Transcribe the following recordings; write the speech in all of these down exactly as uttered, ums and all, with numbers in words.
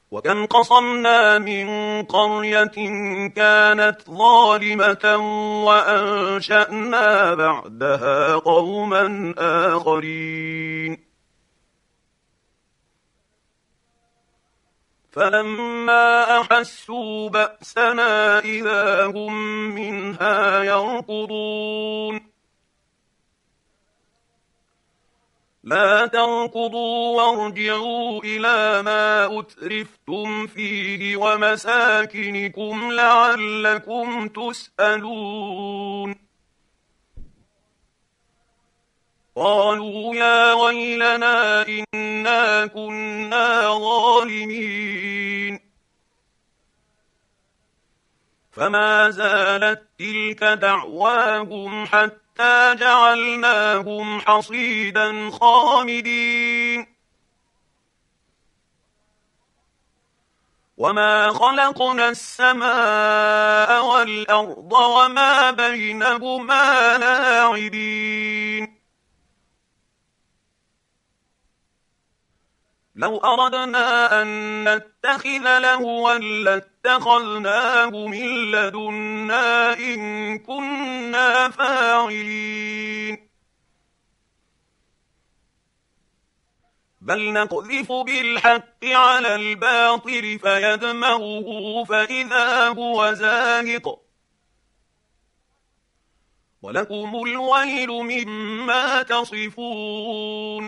وكم قصمنا من قرية كانت ظالمة وأنشأنا بعدها قوما آخرين فلما أحسوا بأسنا إذا هم منها يركضون لا تركضوا وارجعوا إلى ما أترفتم فيه ومساكنكم لعلكم تسألون قالوا يا ويلنا إنا كنا ظالمين فما زالت تلك دعواهم حتى جعلناهم حصيدا خامدين وما خلقنا السماء والأرض وما بينهما لاعبين لو أردنا أن نتخذ لهوا لاتخذناه من لدنا إن كنا فاعلين بل نقذف بالحق على الباطل فيدمغه فإذا هو زاهق ولكم الويل مما تصفون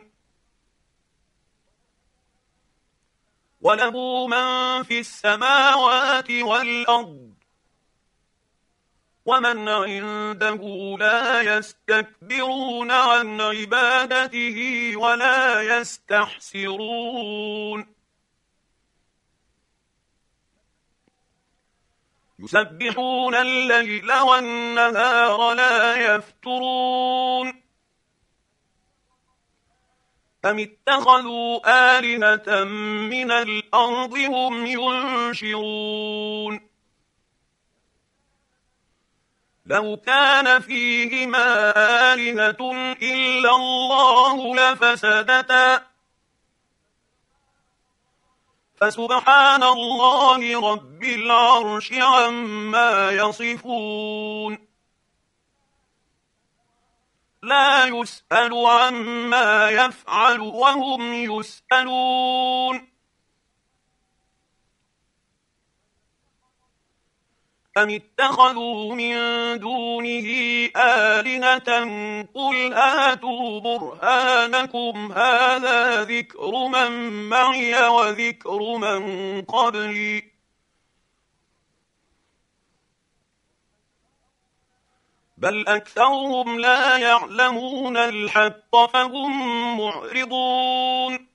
وله من في السماوات والأرض ومن عنده لا يستكبرون عن عبادته ولا يستحسرون يسبحون الليل والنهار لا يفترون أم اتخذوا آلهة من الأرض هم ينشرون لو كان فيهما آلهة إلا الله لفسدتا فسبحان الله رب العرش عما يصفون لا يسأل عما يفعل وهم يسألون أم اتخذوا من دونه آلهة قل هاتوا برهانكم هذا ذكر من معي وذكر من قبلي بل أكثرهم لا يعلمون الحق فهم معرضون